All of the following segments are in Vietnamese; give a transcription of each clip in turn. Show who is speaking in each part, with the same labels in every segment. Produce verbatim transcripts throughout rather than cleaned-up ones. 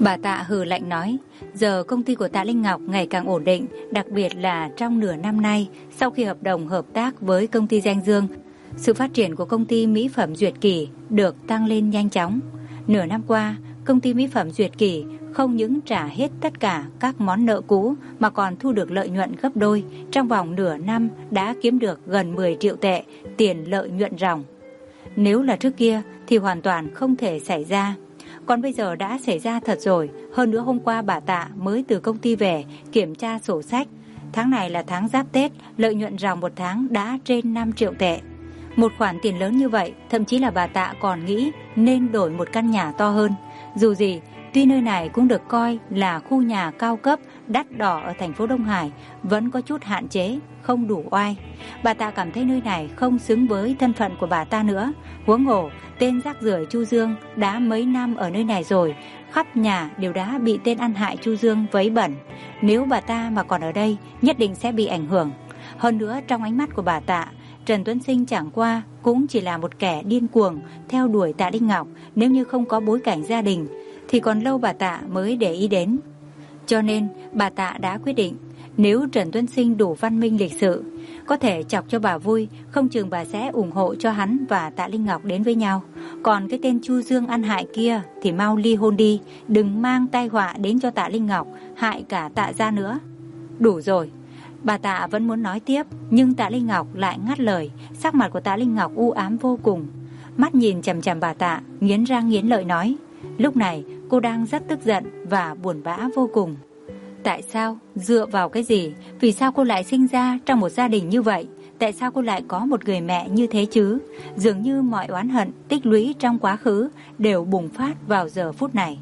Speaker 1: Bà Tạ hừ lạnh nói, giờ công ty của Tạ Linh Ngọc ngày càng ổn định, đặc biệt là trong nửa năm nay, sau khi hợp đồng hợp tác với công ty Danh Dương, sự phát triển của công ty mỹ phẩm Duyệt Kỷ được tăng lên nhanh chóng. Nửa năm qua, công ty mỹ phẩm Duyệt Kỷ không những trả hết tất cả các món nợ cũ mà còn thu được lợi nhuận gấp đôi, trong vòng nửa năm đã kiếm được gần mười triệu tệ tiền lợi nhuận ròng. Nếu là trước kia thì hoàn toàn không thể xảy ra. Còn bây giờ đã xảy ra thật rồi. Hơn nữa hôm qua bà Tạ mới từ công ty về kiểm tra sổ sách. Tháng này là tháng Giáp Tết, lợi nhuận ròng một tháng đã trên năm triệu tệ. Một khoản tiền lớn như vậy, thậm chí là bà Tạ còn nghĩ nên đổi một căn nhà to hơn. Dù gì, tuy nơi này cũng được coi là khu nhà cao cấp đắt đỏ ở thành phố Đông Hải, vẫn có chút hạn chế, không đủ oai. Bà Tạ cảm thấy nơi này không xứng với thân phận của bà ta nữa. Huống hồ, tên rác rưởi Chu Dương đã mấy năm ở nơi này rồi, khắp nhà đều đã bị tên ăn hại Chu Dương vấy bẩn. Nếu bà ta mà còn ở đây, nhất định sẽ bị ảnh hưởng. Hơn nữa, trong ánh mắt của bà Tạ, Trần Tuấn Sinh chẳng qua cũng chỉ là một kẻ điên cuồng theo đuổi Tạ Linh Ngọc. Nếu như không có bối cảnh gia đình thì còn lâu bà Tạ mới để ý đến. Cho nên bà Tạ đã quyết định, nếu Trần Tuấn Sinh đủ văn minh lịch sự, có thể chọc cho bà vui, không chừng bà sẽ ủng hộ cho hắn và Tạ Linh Ngọc đến với nhau. Còn cái tên Chu Dương ăn hại kia thì mau ly hôn đi, đừng mang tai họa đến cho Tạ Linh Ngọc, hại cả Tạ gia nữa. Đủ rồi. Bà Tạ vẫn muốn nói tiếp, nhưng Tạ Linh Ngọc lại ngắt lời. Sắc mặt của Tạ Linh Ngọc u ám vô cùng, mắt nhìn chằm chằm bà Tạ, nghiến răng nghiến lợi nói. Lúc này cô đang rất tức giận và buồn bã vô cùng. Tại sao? Dựa vào cái gì? Vì sao cô lại sinh ra trong một gia đình như vậy? Tại sao cô lại có một người mẹ như thế chứ? Dường như mọi oán hận tích lũy trong quá khứ đều bùng phát vào giờ phút này.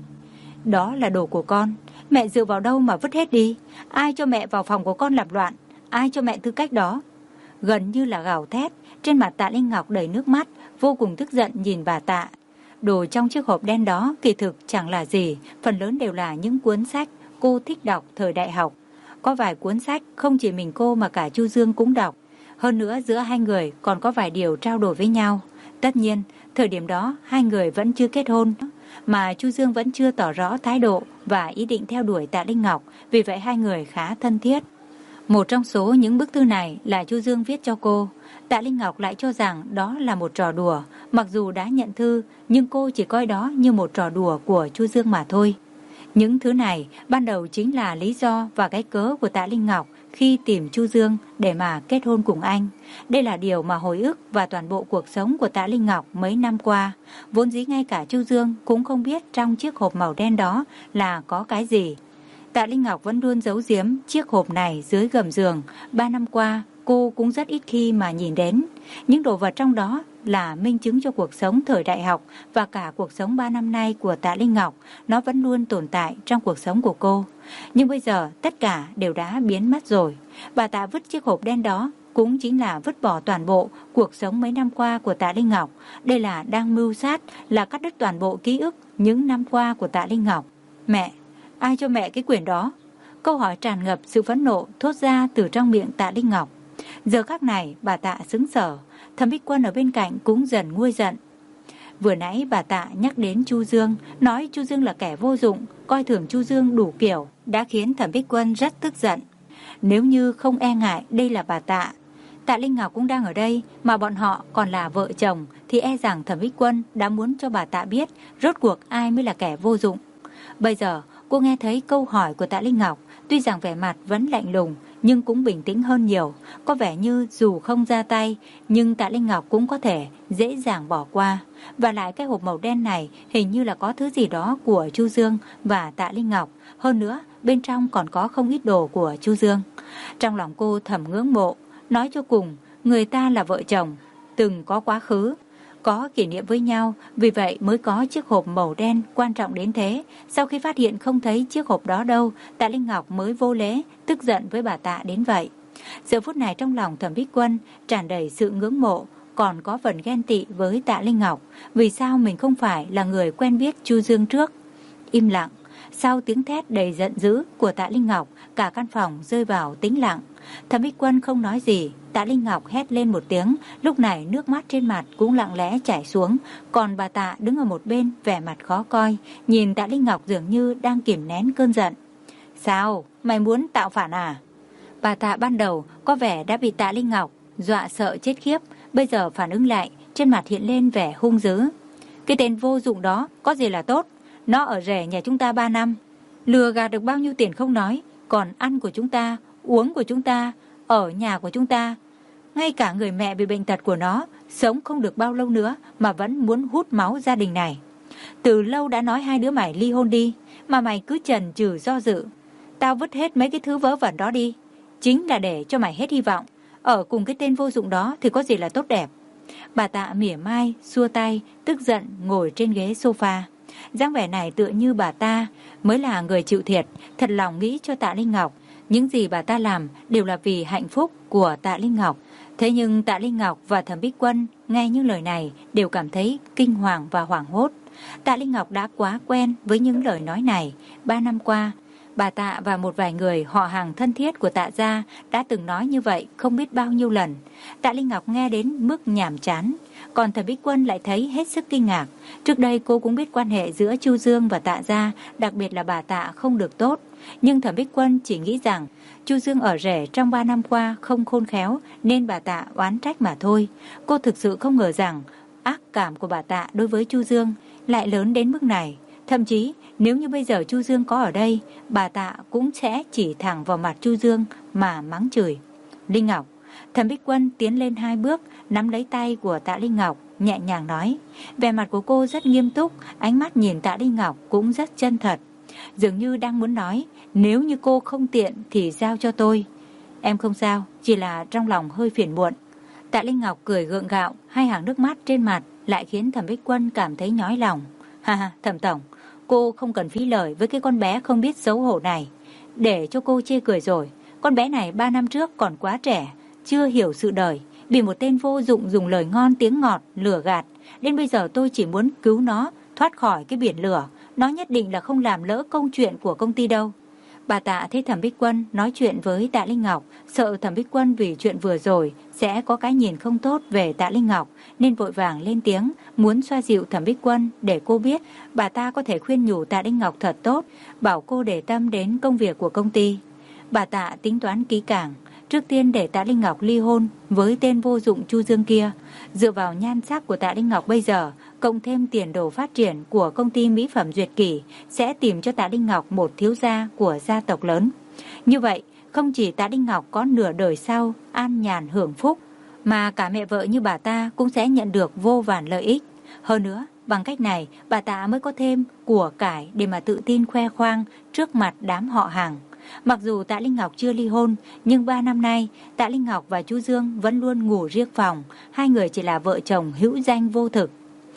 Speaker 1: Đó là đồ của con. Mẹ dựa vào đâu mà vứt hết đi? Ai cho mẹ vào phòng của con làm loạn? Ai cho mẹ tư cách đó? Gần như là gào thét, trên mặt Tạ Linh Ngọc đầy nước mắt, vô cùng tức giận nhìn bà Tạ. Đồ trong chiếc hộp đen đó kỳ thực chẳng là gì, phần lớn đều là những cuốn sách cô thích đọc thời đại học. Có vài cuốn sách không chỉ mình cô mà cả Chu Dương cũng đọc. Hơn nữa giữa hai người còn có vài điều trao đổi với nhau. Tất nhiên, thời điểm đó hai người vẫn chưa kết hôn, mà Chu Dương vẫn chưa tỏ rõ thái độ và ý định theo đuổi Tạ Linh Ngọc, vì vậy hai người khá thân thiết. Một trong số những bức thư này là Chu Dương viết cho cô. Tạ Linh Ngọc lại cho rằng đó là một trò đùa. Mặc dù đã nhận thư, nhưng cô chỉ coi đó như một trò đùa của Chu Dương mà thôi. Những thứ này ban đầu chính là lý do và cái cớ của Tạ Linh Ngọc khi tìm Chu Dương để mà kết hôn cùng anh. Đây là điều mà hồi ức và toàn bộ cuộc sống của Tạ Linh Ngọc mấy năm qua. Vốn dĩ ngay cả Chu Dương cũng không biết trong chiếc hộp màu đen đó là có cái gì. Tạ Linh Ngọc vẫn luôn giấu giếm chiếc hộp này dưới gầm giường. Ba năm qua cô cũng rất ít khi mà nhìn đến. Những đồ vật trong đó là minh chứng cho cuộc sống thời đại học và cả cuộc sống ba năm nay của Tạ Linh Ngọc. Nó vẫn luôn tồn tại trong cuộc sống của cô. Nhưng bây giờ tất cả đều đã biến mất rồi. Bà Tạ vứt chiếc hộp đen đó cũng chính là vứt bỏ toàn bộ cuộc sống mấy năm qua của Tạ Linh Ngọc. Đây là đang mưu sát, là cắt đứt toàn bộ ký ức những năm qua của Tạ Linh Ngọc. Mẹ, ai cho mẹ cái quyển đó? Câu hỏi tràn ngập sự phẫn nộ thốt ra từ trong miệng Tạ Linh Ngọc. Giờ khắc này bà Tạ sững sờ, Thẩm Bích Quân ở bên cạnh cũng dần nguôi giận. Vừa nãy bà Tạ nhắc đến Chu Dương, nói Chu Dương là kẻ vô dụng, coi thường Chu Dương đủ kiểu, đã khiến Thẩm Bích Quân rất tức giận. Nếu như không e ngại đây là bà Tạ, Tạ Linh Ngọc cũng đang ở đây, mà bọn họ còn là vợ chồng, thì e rằng Thẩm Bích Quân đã muốn cho bà Tạ biết rốt cuộc ai mới là kẻ vô dụng. Bây giờ cô nghe thấy câu hỏi của Tạ Linh Ngọc, tuy rằng vẻ mặt vẫn lạnh lùng nhưng cũng bình tĩnh hơn nhiều. Có vẻ như dù không ra tay, nhưng Tạ Linh Ngọc cũng có thể dễ dàng bỏ qua. Và lại cái hộp màu đen này hình như là có thứ gì đó của Chu Dương và Tạ Linh Ngọc. Hơn nữa, bên trong còn có không ít đồ của Chu Dương. Trong lòng cô thầm ngưỡng mộ. Nói cho cùng, người ta là vợ chồng, từng có quá khứ, có kỷ niệm với nhau, vì vậy mới có chiếc hộp màu đen quan trọng đến thế. Sau khi phát hiện không thấy chiếc hộp đó đâu, Tạ Linh Ngọc mới vô lễ, tức giận với bà Tạ đến vậy. Giờ phút này trong lòng Thẩm Bích Quân tràn đầy sự ngưỡng mộ, còn có phần ghen tị với Tạ Linh Ngọc. Vì sao mình không phải là người quen biết Chu Dương trước? Im lặng, Sau tiếng thét đầy giận dữ của Tạ Linh Ngọc, cả căn phòng rơi vào tĩnh lặng. Thẩm Bích Quân không nói gì. Tạ Linh Ngọc hét lên một tiếng, lúc này nước mắt trên mặt cũng lặng lẽ chảy xuống. Còn bà Tạ đứng ở một bên vẻ mặt khó coi, nhìn Tạ Linh Ngọc dường như đang kìm nén cơn giận. Sao? Mày muốn tạo phản à? Bà Tạ ban đầu có vẻ đã bị Tạ Linh Ngọc dọa sợ chết khiếp, bây giờ phản ứng lại, trên mặt hiện lên vẻ hung dữ. Cái tên vô dụng đó có gì là tốt? Nó ở rể nhà chúng ta ba năm, lừa gạt được bao nhiêu tiền không nói, còn ăn của chúng ta, uống của chúng ta, ở nhà của chúng ta. Ngay cả người mẹ bị bệnh tật của nó, sống không được bao lâu nữa mà vẫn muốn hút máu gia đình này. Từ lâu đã nói hai đứa mày ly hôn đi, mà mày cứ chần chừ do dự. Tao vứt hết mấy cái thứ vớ vẩn đó đi, chính là để cho mày hết hy vọng. Ở cùng cái tên vô dụng đó thì có gì là tốt đẹp. Bà Tạ mỉa mai, xua tay, tức giận ngồi trên ghế sofa. Dáng vẻ này tựa như bà ta mới là người chịu thiệt, thật lòng nghĩ cho Tạ Linh Ngọc. Những gì bà ta làm đều là vì hạnh phúc của Tạ Linh Ngọc. Thế nhưng Tạ Linh Ngọc và Thẩm Bích Quân nghe những lời này đều cảm thấy kinh hoàng và hoảng hốt. Tạ Linh Ngọc đã quá quen với những lời nói này. Ba năm qua, bà Tạ và một vài người họ hàng thân thiết của Tạ gia đã từng nói như vậy không biết bao nhiêu lần. Tạ Linh Ngọc nghe đến mức nhàm chán, còn Thẩm Bích Quân lại thấy hết sức kinh ngạc. Trước đây cô cũng biết quan hệ giữa Chu Dương và Tạ gia, đặc biệt là bà Tạ không được tốt. Nhưng Thẩm Bích Quân chỉ nghĩ rằng Chu Dương ở rể trong ba năm qua không khôn khéo nên bà Tạ oán trách mà thôi. Cô thực sự không ngờ rằng ác cảm của bà Tạ đối với Chu Dương lại lớn đến mức này. Thậm chí nếu như bây giờ Chu Dương có ở đây, bà Tạ cũng sẽ chỉ thẳng vào mặt Chu Dương mà mắng chửi. Linh Ngọc. Thẩm Bích Quân tiến lên hai bước, nắm lấy tay của Tạ Linh Ngọc, nhẹ nhàng nói. Vẻ mặt của cô rất nghiêm túc, ánh mắt nhìn Tạ Linh Ngọc cũng rất chân thật. Dường như đang muốn nói, nếu như cô không tiện thì giao cho tôi. Em không sao, chỉ là trong lòng hơi phiền muộn. Tạ Linh Ngọc cười gượng gạo, hai hàng nước mắt trên mặt lại khiến Thẩm Bích Quân cảm thấy nhói lòng. Ha ha, Thẩm tổng, cô không cần phí lời với cái con bé không biết xấu hổ này. Để cho cô chê cười rồi. Con bé này ba năm trước còn quá trẻ, chưa hiểu sự đời, bị một tên vô dụng dùng lời ngon tiếng ngọt lừa gạt. Đến bây giờ tôi chỉ muốn cứu nó thoát khỏi cái biển lửa. Nó nhất định là không làm lỡ công chuyện của công ty đâu. Bà Tạ thấy Thẩm Bích Quân nói chuyện với Tạ Linh Ngọc, sợ Thẩm Bích Quân vì chuyện vừa rồi sẽ có cái nhìn không tốt về Tạ Linh Ngọc, nên vội vàng lên tiếng, muốn xoa dịu Thẩm Bích Quân để cô biết bà ta có thể khuyên nhủ Tạ Linh Ngọc thật tốt, bảo cô để tâm đến công việc của công ty. Bà Tạ tính toán kỹ càng, trước tiên để Tạ Linh Ngọc ly hôn với tên vô dụng Chu Dương kia. Dựa vào nhan sắc của Tạ Linh Ngọc bây giờ, cộng thêm tiền đồ phát triển của công ty mỹ phẩm Duyệt Kỷ, sẽ tìm cho Tạ Linh Ngọc một thiếu gia của gia tộc lớn. Như vậy, không chỉ Tạ Linh Ngọc có nửa đời sau an nhàn hưởng phúc, mà cả mẹ vợ như bà ta cũng sẽ nhận được vô vàn lợi ích. Hơn nữa, bằng cách này, bà Tạ mới có thêm của cải để mà tự tin khoe khoang trước mặt đám họ hàng. Mặc dù Tạ Linh Ngọc chưa ly hôn, nhưng ba năm nay Tạ Linh Ngọc và Chu Dương vẫn luôn ngủ riêng phòng, hai người chỉ là vợ chồng hữu danh vô thực.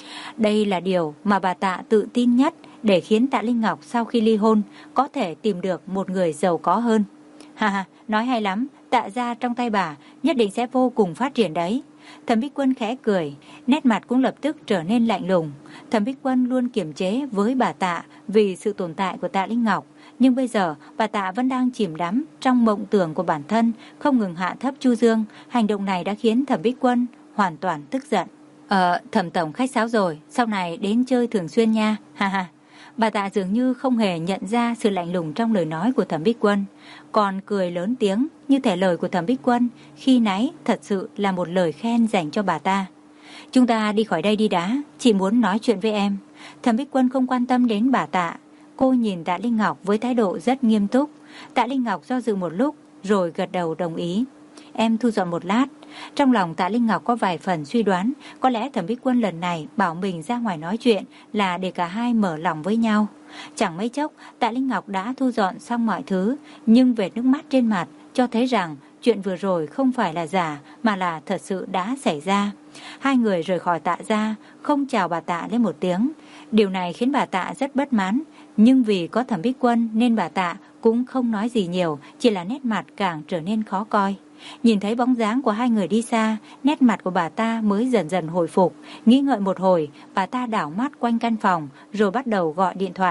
Speaker 1: Đây là điều mà bà Tạ tự tin nhất để khiến Tạ Linh Ngọc sau khi ly hôn có thể tìm được một người giàu có hơn. Ha ha, nói hay lắm, Tạ gia trong tay bà nhất định sẽ vô cùng phát triển đấy. Thẩm Bích Quân khẽ cười, nét mặt cũng lập tức trở nên lạnh lùng. Thẩm Bích Quân luôn kiềm chế với bà Tạ vì sự tồn tại của Tạ Linh Ngọc. Nhưng bây giờ bà Tạ vẫn đang chìm đắm trong mộng tưởng của bản thân, không ngừng hạ thấp Chu Dương. Hành động này đã khiến Thẩm Bích Quân hoàn toàn tức giận. Ờ, Thẩm tổng khách sáo rồi, sau này đến chơi thường xuyên nha, ha ha. Bà Tạ dường như không hề nhận ra sự lạnh lùng trong lời nói của Thẩm Bích Quân, còn cười lớn tiếng như thể lời của Thẩm Bích Quân khi nãy thật sự là một lời khen dành cho bà ta. Chúng ta đi khỏi đây đi đã, chỉ muốn nói chuyện với em. Thẩm Bích Quân không quan tâm đến bà Tạ. Cô nhìn Tạ Linh Ngọc với thái độ rất nghiêm túc. Tạ Linh Ngọc do dự một lúc rồi gật đầu đồng ý. Em thu dọn một lát. Trong lòng Tạ Linh Ngọc có vài phần suy đoán, có lẽ Thẩm Bích Quân lần này bảo mình ra ngoài nói chuyện là để cả hai mở lòng với nhau. Chẳng mấy chốc Tạ Linh Ngọc đã thu dọn xong mọi thứ, nhưng vệt nước mắt trên mặt cho thấy rằng chuyện vừa rồi không phải là giả mà là thật sự đã xảy ra. Hai người rời khỏi Tạ gia, không chào bà Tạ lên một tiếng. Điều này khiến bà Tạ rất bất mãn, nhưng vì có Thẩm Bích Quân nên bà Tạ cũng không nói gì nhiều, chỉ là nét mặt càng trở nên khó coi. Nhìn thấy bóng dáng của hai người đi xa, nét mặt của bà ta mới dần dần hồi phục. Nghĩ ngợi một hồi, bà ta đảo mắt quanh căn phòng rồi bắt đầu gọi điện thoại.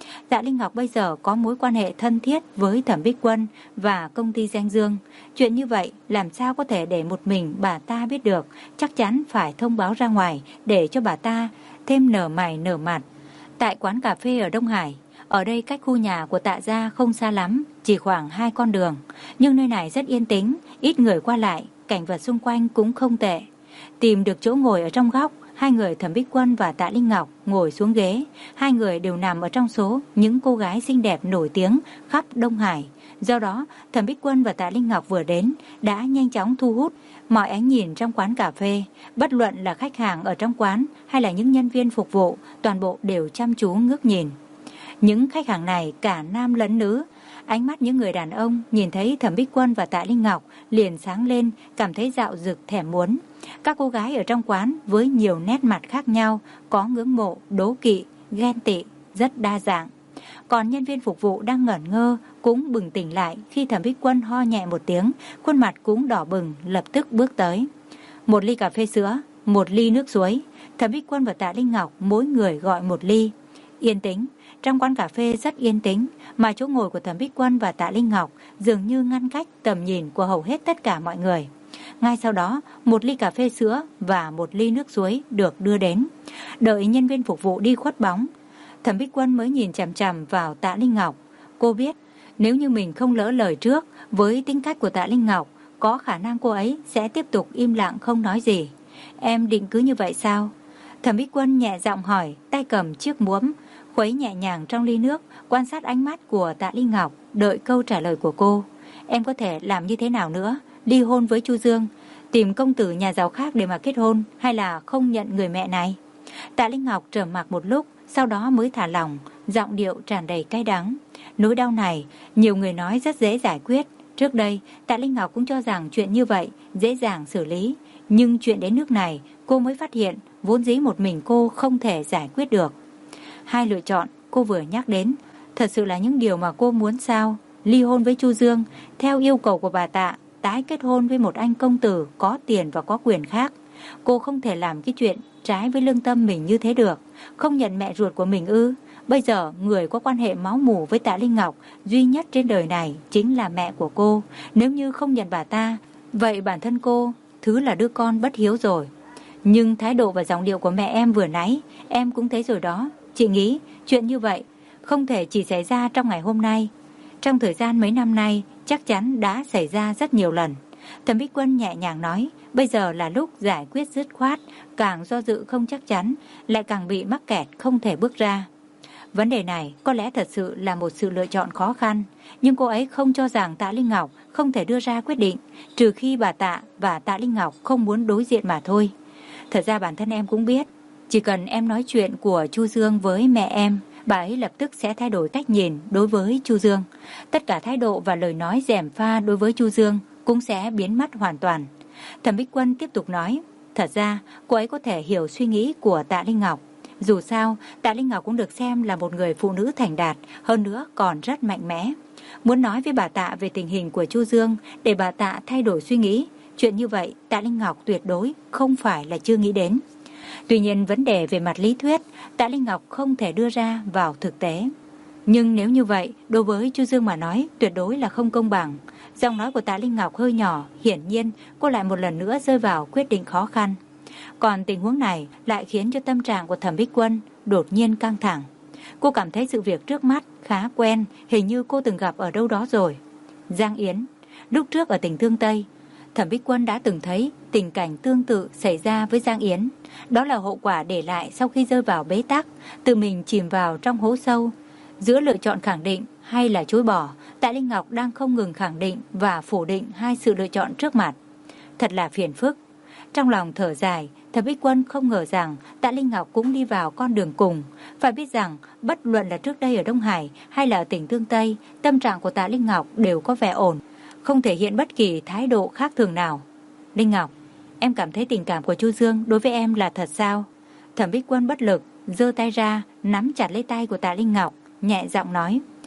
Speaker 1: Tạ Linh Ngọc bây giờ có mối quan hệ thân thiết với Thẩm Bích Quân và công ty Danh Dương. Chuyện như vậy làm sao có thể để một mình bà ta biết được, chắc chắn phải thông báo ra ngoài để cho bà ta thêm nở mày nở mặt. Tại quán cà phê ở Đông Hải, ở đây cách khu nhà của Tạ gia không xa lắm, chỉ khoảng hai con đường. Nhưng nơi này rất yên tĩnh, ít người qua lại, cảnh vật xung quanh cũng không tệ. Tìm được chỗ ngồi ở trong góc, hai người Thẩm Bích Quân và Tạ Linh Ngọc ngồi xuống ghế. Hai người đều nằm ở trong số những cô gái xinh đẹp nổi tiếng khắp Đông Hải. Do đó, Thẩm Bích Quân và Tạ Linh Ngọc vừa đến đã nhanh chóng thu hút mọi ánh nhìn trong quán cà phê. Bất luận là khách hàng ở trong quán hay là những nhân viên phục vụ, toàn bộ đều chăm chú ngước nhìn. Những khách hàng này cả nam lẫn nữ. Ánh mắt những người đàn ông nhìn thấy Thẩm Bích Quân và Tạ Linh Ngọc liền sáng lên, cảm thấy dạo dực thèm muốn. Các cô gái ở trong quán với nhiều nét mặt khác nhau, có ngưỡng mộ, đố kỵ, ghen tị, rất đa dạng. Còn nhân viên phục vụ đang ngẩn ngơ cũng bừng tỉnh lại khi Thẩm Bích Quân ho nhẹ một tiếng, khuôn mặt cũng đỏ bừng, lập tức bước tới. Một ly cà phê sữa, một ly nước suối. Thẩm Bích Quân và Tạ Linh Ngọc mỗi người gọi một ly. Yên tĩnh, trong quán cà phê rất yên tĩnh, mà chỗ ngồi của Thẩm Bích Quân và Tạ Linh Ngọc dường như ngăn cách tầm nhìn của hầu hết tất cả mọi người. Ngay sau đó, một ly cà phê sữa và một ly nước suối được đưa đến. Đợi nhân viên phục vụ đi khuất bóng, Thẩm Bích Quân mới nhìn chằm chằm vào Tạ Linh Ngọc. Cô biết, nếu như mình không lỡ lời trước, với tính cách của Tạ Linh Ngọc, có khả năng cô ấy sẽ tiếp tục im lặng không nói gì. Em định cứ như vậy sao? Thẩm Bích Quân nhẹ giọng hỏi, tay cầm chiếc muỗng, khuấy nhẹ nhàng trong ly nước, quan sát ánh mắt của Tạ Linh Ngọc, đợi câu trả lời của cô. Em có thể làm như thế nào nữa? Ly hôn với Chu Dương, tìm công tử nhà giàu khác để mà kết hôn, hay là không nhận người mẹ này? Tạ Linh Ngọc trầm mặc một lúc, sau đó mới thả lỏng, giọng điệu tràn đầy cay đắng. Nỗi đau này, nhiều người nói rất dễ giải quyết. Trước đây, Tạ Linh Ngọc cũng cho rằng chuyện như vậy dễ dàng xử lý. Nhưng chuyện đến nước này, cô mới phát hiện vốn dĩ một mình cô không thể giải quyết được. Hai lựa chọn cô vừa nhắc đến, thật sự là những điều mà cô muốn sao? Ly hôn với Chu Dương, theo yêu cầu của bà Tạ, tái kết hôn với một anh công tử có tiền và có quyền khác. Cô không thể làm cái chuyện trái với lương tâm mình như thế được. Không nhận mẹ ruột của mình ư? Bây giờ người có quan hệ máu mủ với Tạ Linh Ngọc duy nhất trên đời này chính là mẹ của cô. Nếu như không nhận bà ta, vậy bản thân cô thứ là đứa con bất hiếu rồi. Nhưng thái độ và giọng điệu của mẹ em vừa nãy, em cũng thấy rồi đó. Chị nghĩ chuyện như vậy không thể chỉ xảy ra trong ngày hôm nay. Trong thời gian mấy năm nay chắc chắn đã xảy ra rất nhiều lần. Thẩm Bích Quân nhẹ nhàng nói, bây giờ là lúc giải quyết dứt khoát, càng do dự không chắc chắn, lại càng bị mắc kẹt không thể bước ra. Vấn đề này có lẽ thật sự là một sự lựa chọn khó khăn, nhưng cô ấy không cho rằng Tạ Linh Ngọc không thể đưa ra quyết định, trừ khi bà Tạ và Tạ Linh Ngọc không muốn đối diện mà thôi. Thật ra bản thân em cũng biết, chỉ cần em nói chuyện của Chu Dương với mẹ em, bà ấy lập tức sẽ thay đổi cách nhìn đối với Chu Dương. Tất cả thái độ và lời nói gièm pha đối với Chu Dương cũng sẽ biến mất hoàn toàn. Thẩm Bích Quân tiếp tục nói, thật ra cô ấy có thể hiểu suy nghĩ của Tạ Linh Ngọc. Dù sao, Tạ Linh Ngọc cũng được xem là một người phụ nữ thành đạt, hơn nữa còn rất mạnh mẽ. Muốn nói với bà Tạ về tình hình của Chu Dương để bà Tạ thay đổi suy nghĩ, chuyện như vậy Tạ Linh Ngọc tuyệt đối không phải là chưa nghĩ đến. Tuy nhiên vấn đề về mặt lý thuyết, Tạ Linh Ngọc không thể đưa ra vào thực tế. Nhưng nếu như vậy, đối với Chu Dương mà nói, tuyệt đối là không công bằng. Giọng nói của Tạ Linh Ngọc hơi nhỏ, hiển nhiên cô lại một lần nữa rơi vào quyết định khó khăn. Còn tình huống này lại khiến cho tâm trạng của Thẩm Bích Quân đột nhiên căng thẳng. Cô cảm thấy sự việc trước mắt khá quen, hình như cô từng gặp ở đâu đó rồi. Giang Yến, lúc trước ở tỉnh Thương Tây, Thẩm Bích Quân đã từng thấy tình cảnh tương tự xảy ra với Giang Yến. Đó là hậu quả để lại sau khi rơi vào bế tắc, tự mình chìm vào trong hố sâu. Giữa lựa chọn khẳng định hay là chối bỏ, Tạ Linh Ngọc đang không ngừng khẳng định và phủ định hai sự lựa chọn trước mặt. Thật là phiền phức. Trong lòng thở dài, Thẩm Bích Quân không ngờ rằng Tạ Linh Ngọc cũng đi vào con đường cùng. Phải biết rằng, bất luận là trước đây ở Đông Hải hay là ở tỉnh Thương Tây, tâm trạng của Tạ Linh Ngọc đều có vẻ ổn, không thể hiện bất kỳ thái độ khác thường nào. Linh Ngọc, em cảm thấy tình cảm của Chu Dương đối với em là thật sao? Thẩm Bích Quân bất lực, giơ tay ra, nắm chặt lấy tay của Tạ Linh Ngọc, nhẹ giọng nói.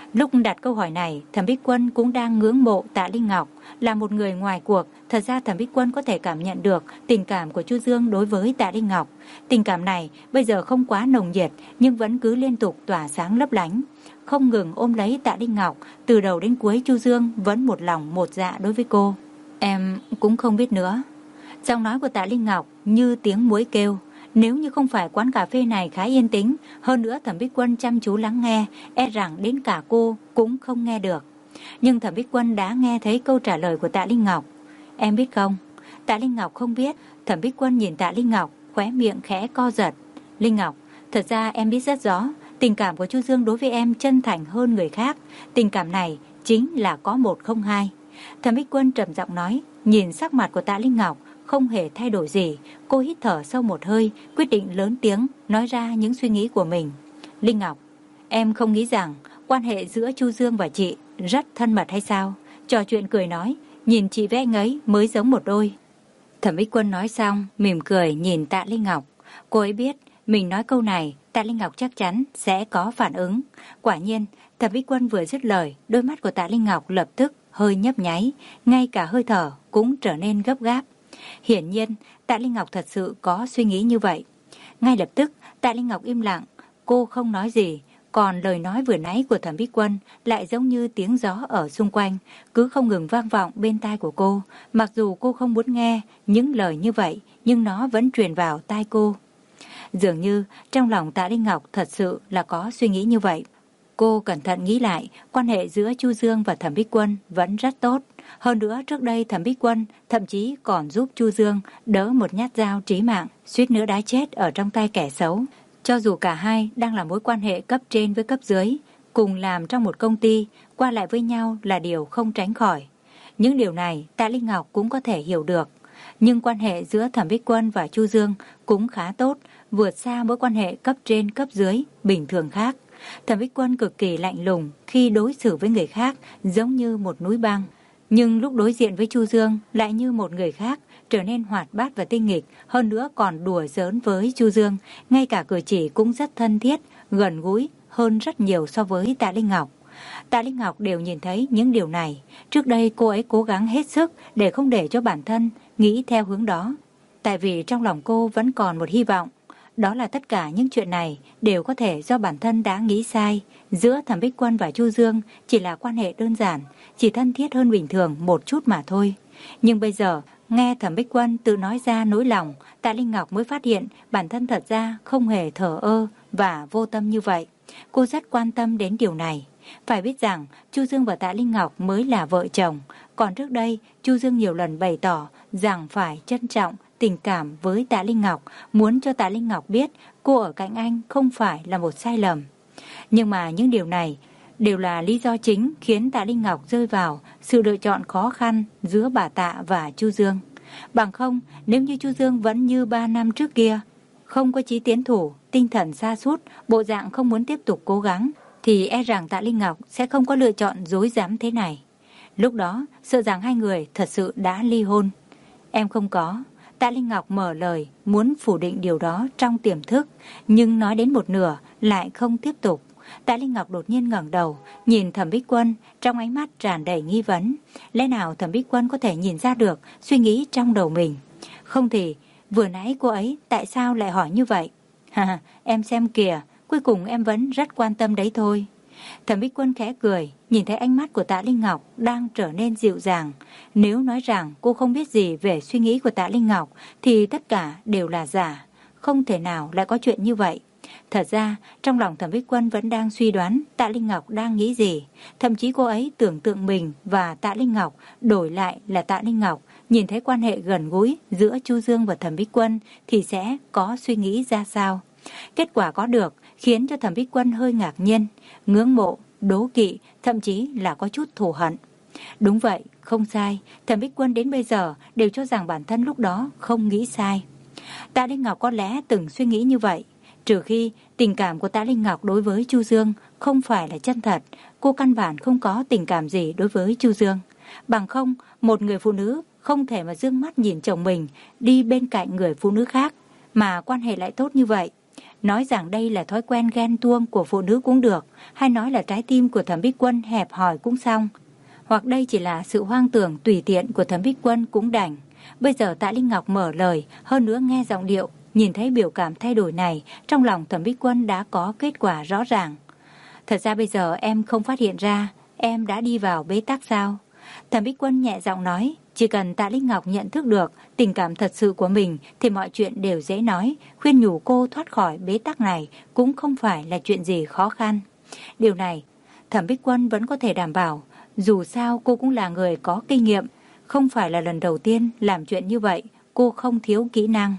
Speaker 1: Lúc đặt câu hỏi này, Thẩm Bích Quân cũng đang ngưỡng mộ Tạ Linh Ngọc. Là một người ngoài cuộc, thật ra Thẩm Bích Quân có thể cảm nhận được tình cảm của Chu Dương đối với Tạ Linh Ngọc. Tình cảm này bây giờ không quá nồng nhiệt nhưng vẫn cứ liên tục tỏa sáng lấp lánh, không ngừng ôm lấy Tạ Linh Ngọc. Từ đầu đến cuối Chu Dương vẫn một lòng một dạ đối với cô. Em cũng không biết nữa. Giọng nói của Tạ Linh Ngọc như tiếng muối kêu. Nếu như không phải quán cà phê này khá yên tĩnh, hơn nữa Thẩm Bích Quân chăm chú lắng nghe, e rằng đến cả cô cũng không nghe được. Nhưng Thẩm Bích Quân đã nghe thấy câu trả lời của Tạ Linh Ngọc. Em biết không? Tạ Linh Ngọc không biết. Thẩm Bích Quân nhìn Tạ Linh Ngọc, khóe miệng khẽ co giật. Linh Ngọc, thật ra em biết rất rõ, tình cảm của Chu Dương đối với em chân thành hơn người khác. Tình cảm này chính là có một không hai. Thẩm Bích Quân trầm giọng nói, nhìn sắc mặt của Tạ Linh Ngọc không hề thay đổi gì. Cô hít thở sâu một hơi, quyết định lớn tiếng nói ra những suy nghĩ của mình. Linh Ngọc, em không nghĩ rằng quan hệ giữa Chu Dương và chị rất thân mật hay sao? Trò chuyện cười nói, nhìn chị với anh ấy mới giống một đôi. Thẩm Bích Quân nói xong, mỉm cười nhìn Tạ Linh Ngọc. Cô ấy biết mình nói câu này Tạ Linh Ngọc chắc chắn sẽ có phản ứng. Quả nhiên, Thẩm Bích Quân vừa dứt lời, đôi mắt của Tạ Linh Ngọc lập tức hơi nhấp nháy, ngay cả hơi thở cũng trở nên gấp gáp. Hiển nhiên, Tạ Linh Ngọc thật sự có suy nghĩ như vậy. Ngay lập tức, Tạ Linh Ngọc im lặng, cô không nói gì. Còn lời nói vừa nãy của Thẩm Bích Quân lại giống như tiếng gió ở xung quanh, cứ không ngừng vang vọng bên tai của cô. Mặc dù cô không muốn nghe những lời như vậy, nhưng nó vẫn truyền vào tai cô. Dường như trong lòng Tạ Linh Ngọc thật sự là có suy nghĩ như vậy. Cô cẩn thận nghĩ lại, quan hệ giữa Chu Dương và Thẩm Bích Quân vẫn rất tốt. Hơn nữa trước đây Thẩm Bích Quân thậm chí còn giúp Chu Dương đỡ một nhát dao chí mạng, suýt nữa đã chết ở trong tay kẻ xấu. Cho dù cả hai đang là mối quan hệ cấp trên với cấp dưới, cùng làm trong một công ty, qua lại với nhau là điều không tránh khỏi. Những điều này Tạ Linh Ngọc cũng có thể hiểu được. Nhưng quan hệ giữa Thẩm Bích Quân và Chu Dương cũng khá tốt, vượt xa mối quan hệ cấp trên cấp dưới bình thường khác. Thẩm Bích Quân cực kỳ lạnh lùng khi đối xử với người khác, giống như một núi băng. Nhưng lúc đối diện với Chu Dương lại như một người khác, trở nên hoạt bát và tinh nghịch, hơn nữa còn đùa giỡn với Chu Dương, ngay cả cử chỉ cũng rất thân thiết, gần gũi hơn rất nhiều so với Tạ Linh Ngọc. Tạ Linh Ngọc đều nhìn thấy những điều này. Trước đây cô ấy cố gắng hết sức để không để cho bản thân nghĩ theo hướng đó. Tại vì trong lòng cô vẫn còn một hy vọng. Đó là tất cả những chuyện này đều có thể do bản thân đã nghĩ sai. Giữa Thẩm Bích Quân và Chu Dương chỉ là quan hệ đơn giản, chỉ thân thiết hơn bình thường một chút mà thôi. Nhưng bây giờ, nghe Thẩm Bích Quân tự nói ra nỗi lòng, Tạ Linh Ngọc mới phát hiện bản thân thật ra không hề thờ ơ và vô tâm như vậy. Cô rất quan tâm đến điều này. Phải biết rằng Chu Dương và Tạ Linh Ngọc mới là vợ chồng. Còn trước đây, Chu Dương nhiều lần bày tỏ rằng phải trân trọng tình cảm với Tạ Linh Ngọc, muốn cho Tạ Linh Ngọc biết cô ở cạnh anh không phải là một sai lầm. Nhưng mà những điều này đều là lý do chính khiến Tạ Linh Ngọc rơi vào sự lựa chọn khó khăn giữa bà Tạ và Chu Dương. Bằng không, nếu như Chu Dương vẫn như ba năm trước kia, không có chí tiến thủ, tinh thần sa sút, bộ dạng không muốn tiếp tục cố gắng, thì e rằng Tạ Linh Ngọc sẽ không có lựa chọn dối dám thế này. Lúc đó, sợ rằng hai người thật sự đã ly hôn. Em không có. Tạ Linh Ngọc mở lời, muốn phủ định điều đó trong tiềm thức, nhưng nói đến một nửa lại không tiếp tục. Tạ Linh Ngọc đột nhiên ngẩng đầu, nhìn Thẩm Bích Quân, trong ánh mắt tràn đầy nghi vấn. Lẽ nào Thẩm Bích Quân có thể nhìn ra được suy nghĩ trong đầu mình? Không thì, vừa nãy cô ấy tại sao lại hỏi như vậy? Ha, em xem kìa, cuối cùng em vẫn rất quan tâm đấy thôi. Thẩm Bích Quân khẽ cười, nhìn thấy ánh mắt của Tạ Linh Ngọc đang trở nên dịu dàng. Nếu nói rằng cô không biết gì về suy nghĩ của Tạ Linh Ngọc thì tất cả đều là giả. Không thể nào lại có chuyện như vậy. Thật ra, trong lòng Thẩm Bích Quân vẫn đang suy đoán Tạ Linh Ngọc đang nghĩ gì. Thậm chí cô ấy tưởng tượng mình và Tạ Linh Ngọc đổi lại là Tạ Linh Ngọc, nhìn thấy quan hệ gần gũi giữa Chu Dương và Thẩm Bích Quân thì sẽ có suy nghĩ ra sao. Kết quả có được khiến cho Thẩm Bích Quân hơi ngạc nhiên, ngưỡng mộ, đố kỵ, thậm chí là có chút thù hận. Đúng vậy, không sai, Thẩm Bích Quân đến bây giờ đều cho rằng bản thân lúc đó không nghĩ sai. Tạ Linh Ngọc có lẽ từng suy nghĩ như vậy, trừ khi tình cảm của Tạ Linh Ngọc đối với Chu Dương không phải là chân thật, cô căn bản không có tình cảm gì đối với Chu Dương. Bằng không, một người phụ nữ không thể mà dương mắt nhìn chồng mình đi bên cạnh người phụ nữ khác, mà quan hệ lại tốt như vậy. Nói rằng đây là thói quen ghen tuông của phụ nữ cũng được, hay nói là trái tim của Thẩm Bích Quân hẹp hòi cũng xong. Hoặc đây chỉ là sự hoang tưởng tùy tiện của Thẩm Bích Quân cũng đành. Bây giờ Tạ Linh Ngọc mở lời, hơn nữa nghe giọng điệu, nhìn thấy biểu cảm thay đổi này, trong lòng Thẩm Bích Quân đã có kết quả rõ ràng. Thật ra bây giờ em không phát hiện ra, em đã đi vào bế tắc sao? Thẩm Bích Quân nhẹ giọng nói, chỉ cần Tạ Linh Ngọc nhận thức được tình cảm thật sự của mình thì mọi chuyện đều dễ nói, khuyên nhủ cô thoát khỏi bế tắc này cũng không phải là chuyện gì khó khăn. Điều này, Thẩm Bích Quân vẫn có thể đảm bảo, dù sao cô cũng là người có kinh nghiệm, không phải là lần đầu tiên làm chuyện như vậy, cô không thiếu kỹ năng.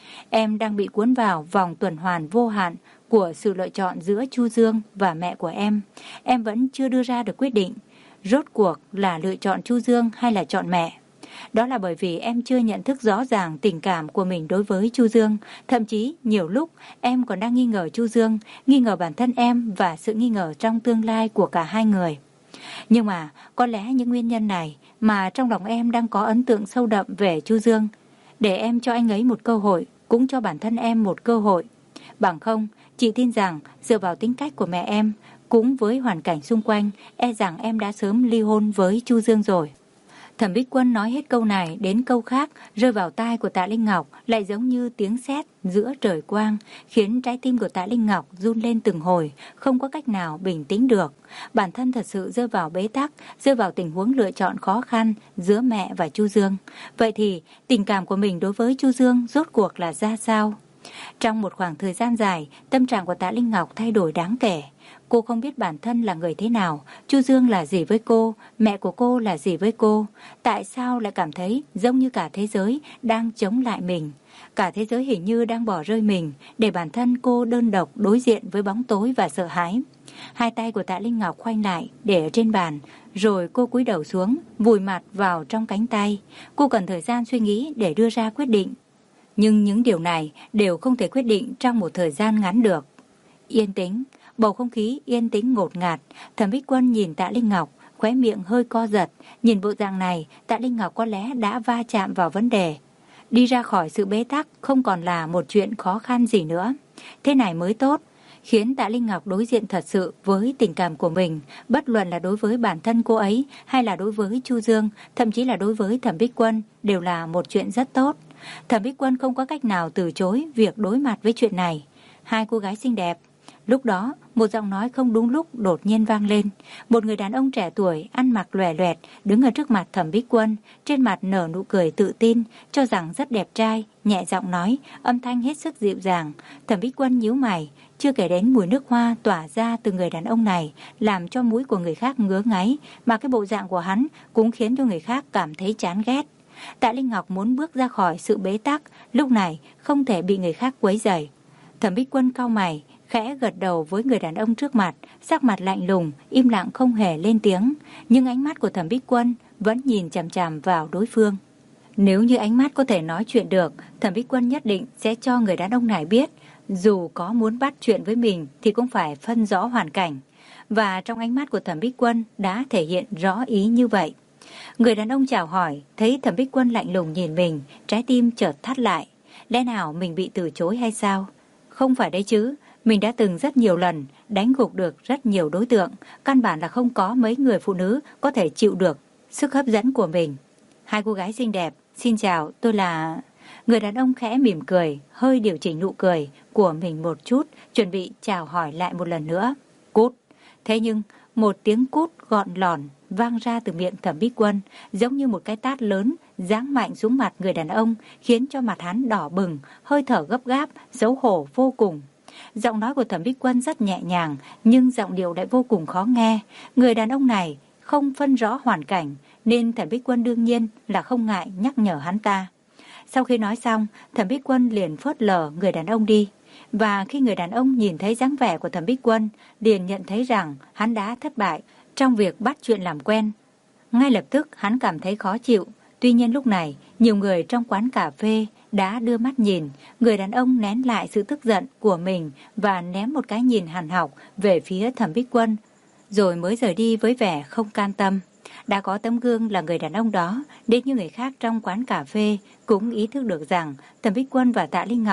Speaker 1: Em đang bị cuốn vào vòng tuần hoàn vô hạn của sự lựa chọn giữa Chu Dương và mẹ của em. Em vẫn chưa đưa ra được quyết định, rốt cuộc là lựa chọn Chu Dương hay là chọn mẹ. Đó là bởi vì em chưa nhận thức rõ ràng tình cảm của mình đối với Chu Dương. Thậm chí nhiều lúc em còn đang nghi ngờ Chu Dương, nghi ngờ bản thân em và sự nghi ngờ trong tương lai của cả hai người. Nhưng mà có lẽ những nguyên nhân này mà trong lòng em đang có ấn tượng sâu đậm về Chu Dương. Để em cho anh ấy một cơ hội, cũng cho bản thân em một cơ hội. Bằng không, chị tin rằng dựa vào tính cách của mẹ em, cũng với hoàn cảnh xung quanh, e rằng em đã sớm ly hôn với Chu Dương rồi. Thẩm Bích Quân nói hết câu này đến câu khác, rơi vào tai của Tạ Linh Ngọc lại giống như tiếng sét giữa trời quang, khiến trái tim của Tạ Linh Ngọc run lên từng hồi, không có cách nào bình tĩnh được. Bản thân thật sự rơi vào bế tắc, rơi vào tình huống lựa chọn khó khăn giữa mẹ và Chu Dương. Vậy thì tình cảm của mình đối với Chu Dương rốt cuộc là ra sao? Trong một khoảng thời gian dài, tâm trạng của Tạ Linh Ngọc thay đổi đáng kể. Cô không biết bản thân là người thế nào, Chu Dương là gì với cô, mẹ của cô là gì với cô. Tại sao lại cảm thấy giống như cả thế giới đang chống lại mình? Cả thế giới hình như đang bỏ rơi mình, để bản thân cô đơn độc đối diện với bóng tối và sợ hãi. Hai tay của Tạ Linh Ngọc khoanh lại để ở trên bàn, rồi cô cúi đầu xuống, vùi mặt vào trong cánh tay. Cô cần thời gian suy nghĩ để đưa ra quyết định. Nhưng những điều này đều không thể quyết định trong một thời gian ngắn được. Yên tĩnh, bầu không khí yên tĩnh ngột ngạt. Thẩm Bích Quân nhìn Tạ Linh Ngọc, khóe miệng hơi co giật. Nhìn bộ dạng này, Tạ Linh Ngọc có lẽ đã va chạm vào vấn đề. Đi ra khỏi sự bế tắc không còn là một chuyện khó khăn gì nữa. Thế này mới tốt, khiến Tạ Linh Ngọc đối diện thật sự với tình cảm của mình, bất luận là đối với bản thân cô ấy hay là đối với Chu Dương, thậm chí là đối với Thẩm Bích Quân, đều là một chuyện rất tốt. Thẩm Bích Quân không có cách nào từ chối việc đối mặt với chuyện này. Hai cô gái xinh đẹp. Lúc đó, một giọng nói không đúng lúc đột nhiên vang lên. Một người đàn ông trẻ tuổi, ăn mặc lòe loẹt, đứng ở trước mặt Thẩm Bích Quân, trên mặt nở nụ cười tự tin, cho rằng rất đẹp trai, nhẹ giọng nói, âm thanh hết sức dịu dàng. Thẩm Bích Quân nhíu mày, chưa kể đến mùi nước hoa tỏa ra từ người đàn ông này, làm cho mũi của người khác ngứa ngáy, mà cái bộ dạng của hắn cũng khiến cho người khác cảm thấy chán ghét. Tạ Linh Ngọc muốn bước ra khỏi sự bế tắc, lúc này không thể bị người khác quấy rầy. Thẩm Bích Quân cau mày, khẽ gật đầu với người đàn ông trước mặt, sắc mặt lạnh lùng, im lặng không hề lên tiếng, nhưng ánh mắt của Thẩm Bích Quân vẫn nhìn chằm chằm vào đối phương. Nếu như ánh mắt có thể nói chuyện được, Thẩm Bích Quân nhất định sẽ cho người đàn ông này biết, dù có muốn bắt chuyện với mình thì cũng phải phân rõ hoàn cảnh. Và trong ánh mắt của Thẩm Bích Quân đã thể hiện rõ ý như vậy. Người đàn ông chào hỏi, thấy Thẩm Bích Quân lạnh lùng nhìn mình, trái tim chợt thắt lại. Lẽ nào mình bị từ chối hay sao? Không phải đấy chứ, mình đã từng rất nhiều lần đánh gục được rất nhiều đối tượng, căn bản là không có mấy người phụ nữ có thể chịu được sức hấp dẫn của mình. Hai cô gái xinh đẹp, xin chào, tôi là... Người đàn ông khẽ mỉm cười, hơi điều chỉnh nụ cười của mình một chút, chuẩn bị chào hỏi lại một lần nữa. Cút! Thế nhưng, một tiếng cút gọn lòn vang ra từ miệng Thẩm Bích Quân, giống như một cái tát lớn giáng mạnh xuống mặt người đàn ông, khiến cho mặt hắn đỏ bừng, hơi thở gấp gáp, xấu hổ vô cùng. Giọng nói của Thẩm Bích Quân rất nhẹ nhàng, nhưng giọng điệu lại vô cùng khó nghe. Người đàn ông này không phân rõ hoàn cảnh, nên Thẩm Bích Quân đương nhiên là không ngại nhắc nhở hắn ta. Sau khi nói xong, Thẩm Bích Quân liền phớt lờ người đàn ông đi. Và khi người đàn ông nhìn thấy dáng vẻ của Thẩm Bích Quân, liền nhận thấy rằng hắn đã thất bại trong việc bắt chuyện làm quen. Ngay lập tức hắn cảm thấy khó chịu. Tuy nhiên lúc này, nhiều người trong quán cà phê đã đưa mắt nhìn. Người đàn ông nén lại sự tức giận của mình và ném một cái nhìn hằn học về phía Thẩm Bích Quân, rồi mới rời đi với vẻ không can tâm. Đã có tấm gương là người đàn ông đó, đến như người khác trong quán cà phê cũng ý thức được rằng Thẩm Bích Quân và Tạ Linh Ngọc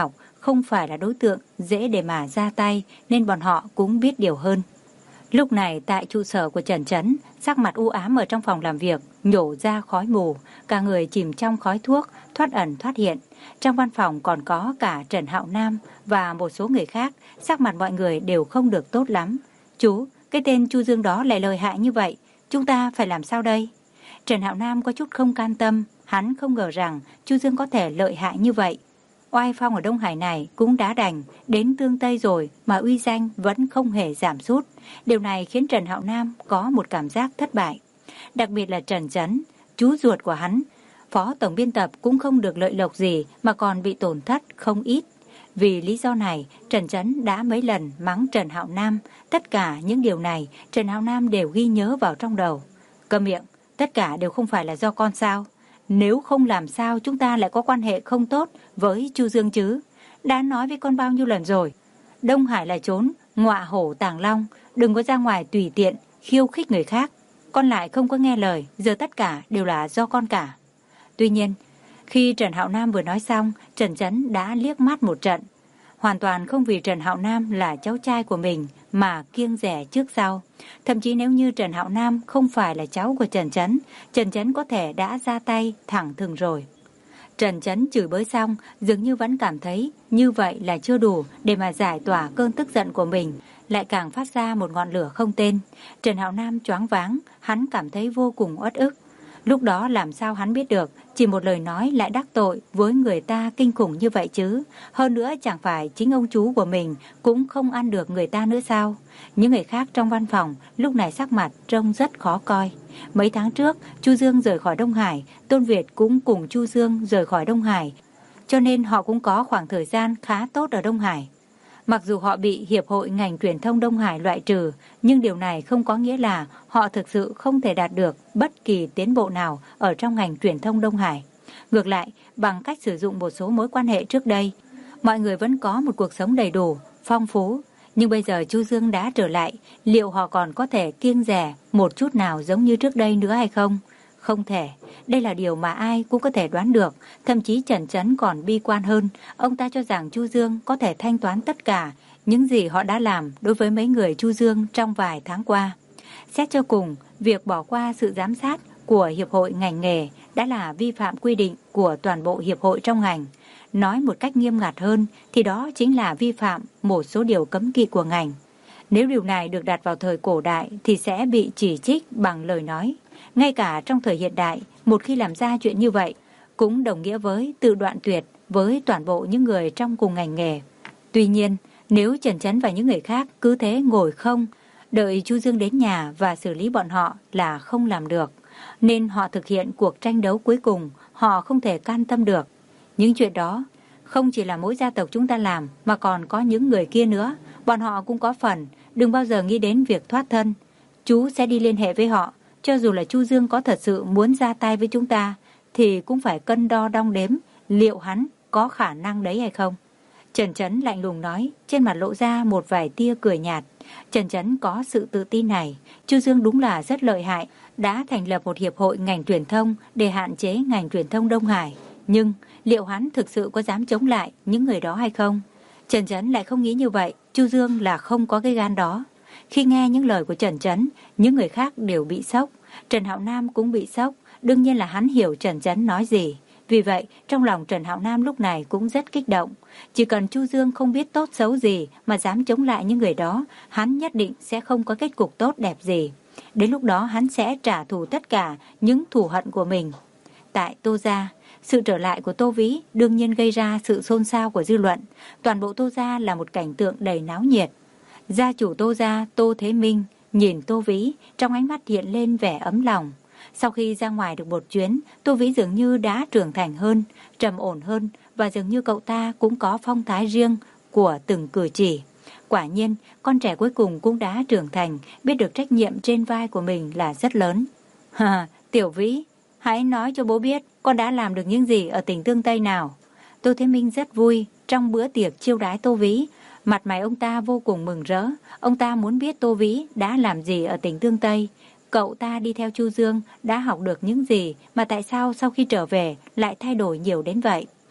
Speaker 1: không phải là đối tượng dễ để mà ra tay nên bọn họ cũng biết điều hơn. Lúc này tại trụ sở của Trần Chấn, sắc mặt u ám ở trong phòng làm việc, nhổ ra khói mù, cả người chìm trong khói thuốc, thoát ẩn thoát hiện. Trong văn phòng còn có cả Trần Hạo Nam và một số người khác, sắc mặt mọi người đều không được tốt lắm. Chú, cái tên Chu Dương đó lại lợi hại như vậy, chúng ta phải làm sao đây? Trần Hạo Nam có chút không can tâm, hắn không ngờ rằng Chu Dương có thể lợi hại như vậy. Oai phong ở Đông Hải này cũng đã đành, đến Tương Tây rồi mà uy danh vẫn không hề giảm sút. Điều này khiến Trần Hạo Nam có một cảm giác thất bại. Đặc biệt là Trần Chấn, chú ruột của hắn, phó tổng biên tập cũng không được lợi lộc gì mà còn bị tổn thất không ít. Vì lý do này, Trần Chấn đã mấy lần mắng Trần Hạo Nam. Tất cả những điều này Trần Hạo Nam đều ghi nhớ vào trong đầu. Câm miệng, tất cả đều không phải là do con sao? Nếu không làm sao chúng ta lại có quan hệ không tốt với Chu Dương chứ? Đã nói với con bao nhiêu lần rồi. Đông Hải là trốn ngọa hổ tàng long, đừng có ra ngoài tùy tiện khiêu khích người khác. Con lại không có nghe lời, giờ tất cả đều là do con cả. Tuy nhiên, khi Trần Hạo Nam vừa nói xong, Trần Chấn đã liếc mắt một trận. Hoàn toàn không vì Trần Hạo Nam là cháu trai của mình mà kiêng dè trước sau. Thậm chí nếu như Trần Hạo Nam không phải là cháu của Trần Chấn, Trần Chấn có thể đã ra tay thẳng thừng rồi. Trần Chấn chửi bới xong, dường như vẫn cảm thấy như vậy là chưa đủ để mà giải tỏa cơn tức giận của mình, lại càng phát ra một ngọn lửa không tên. Trần Hạo Nam choáng váng, hắn cảm thấy vô cùng uất ức. Lúc đó làm sao hắn biết được, chỉ một lời nói lại đắc tội với người ta kinh khủng như vậy chứ. Hơn nữa chẳng phải chính ông chú của mình cũng không ăn được người ta nữa sao. Những người khác trong văn phòng lúc này sắc mặt trông rất khó coi. Mấy tháng trước, Chu Dương rời khỏi Đông Hải, Tôn Việt cũng cùng Chu Dương rời khỏi Đông Hải. Cho nên họ cũng có khoảng thời gian khá tốt ở Đông Hải. Mặc dù họ bị Hiệp hội ngành truyền thông Đông Hải loại trừ, nhưng điều này không có nghĩa là họ thực sự không thể đạt được bất kỳ tiến bộ nào ở trong ngành truyền thông Đông Hải. Ngược lại, bằng cách sử dụng một số mối quan hệ trước đây, mọi người vẫn có một cuộc sống đầy đủ, phong phú. Nhưng bây giờ Chu Dương đã trở lại, liệu họ còn có thể kiêng dè một chút nào giống như trước đây nữa hay không? Không thể. Đây là điều mà ai cũng có thể đoán được. Thậm chí Trần Chấn còn bi quan hơn. Ông ta cho rằng Chu Dương có thể thanh toán tất cả những gì họ đã làm đối với mấy người Chu Dương trong vài tháng qua. Xét cho cùng, việc bỏ qua sự giám sát của Hiệp hội ngành nghề đã là vi phạm quy định của toàn bộ hiệp hội trong ngành. Nói một cách nghiêm ngặt hơn thì đó chính là vi phạm một số điều cấm kỵ của ngành. Nếu điều này được đặt vào thời cổ đại thì sẽ bị chỉ trích bằng lời nói. Ngay cả trong thời hiện đại, một khi làm ra chuyện như vậy, cũng đồng nghĩa với tự đoạn tuyệt với toàn bộ những người trong cùng ngành nghề. Tuy nhiên, nếu Trần Chấn và những người khác cứ thế ngồi không, đợi Chu Dương đến nhà và xử lý bọn họ là không làm được. Nên họ thực hiện cuộc tranh đấu cuối cùng, họ không thể can tâm được. Những chuyện đó không chỉ là mỗi gia tộc chúng ta làm mà còn có những người kia nữa. Bọn họ cũng có phần, đừng bao giờ nghĩ đến việc thoát thân. Chú sẽ đi liên hệ với họ. Cho dù là Chu Dương có thật sự muốn ra tay với chúng ta thì cũng phải cân đo đong đếm liệu hắn có khả năng đấy hay không. Trần Chấn lạnh lùng nói, trên mặt lộ ra một vài tia cười nhạt. Trần Chấn có sự tự tin này. Chu Dương đúng là rất lợi hại, đã thành lập một hiệp hội ngành truyền thông để hạn chế ngành truyền thông Đông Hải. Nhưng liệu hắn thực sự có dám chống lại những người đó hay không? Trần Chấn lại không nghĩ như vậy. Chu Dương là không có cái gan đó. Khi nghe những lời của Trần Chấn, những người khác đều bị sốc. Trần Hạo Nam cũng bị sốc. Đương nhiên là hắn hiểu Trần Chấn nói gì. Vì vậy, trong lòng Trần Hạo Nam lúc này cũng rất kích động. Chỉ cần Chu Dương không biết tốt xấu gì mà dám chống lại những người đó, hắn nhất định sẽ không có kết cục tốt đẹp gì. Đến lúc đó hắn sẽ trả thù tất cả những thù hận của mình. Tại Tô Gia, sự trở lại của Tô Vĩ đương nhiên gây ra sự xôn xao của dư luận. Toàn bộ Tô Gia là một cảnh tượng đầy náo nhiệt. Gia chủ Tô Gia, Tô Thế Minh, nhìn Tô Vĩ, trong ánh mắt hiện lên vẻ ấm lòng. Sau khi ra ngoài được một chuyến, Tô Vĩ dường như đã trưởng thành hơn, trầm ổn hơn và dường như cậu ta cũng có phong thái riêng của từng cử chỉ. Quả nhiên, con trẻ cuối cùng cũng đã trưởng thành, biết được trách nhiệm trên vai của mình là rất lớn. Ha, Tiểu Vĩ, hãy nói cho bố biết con đã làm được những gì ở tỉnh Tương Tây nào. Tô Thế Minh rất vui trong bữa tiệc chiêu đãi Tô Vĩ. Mặt mày ông ta vô cùng mừng rỡ. Ông ta muốn biết Tô Vĩ đã làm gì ở tỉnh Tương Tây. Cậu ta đi theo Chu Dương đã học được những gì mà tại sao sau khi trở về lại thay đổi nhiều đến vậy.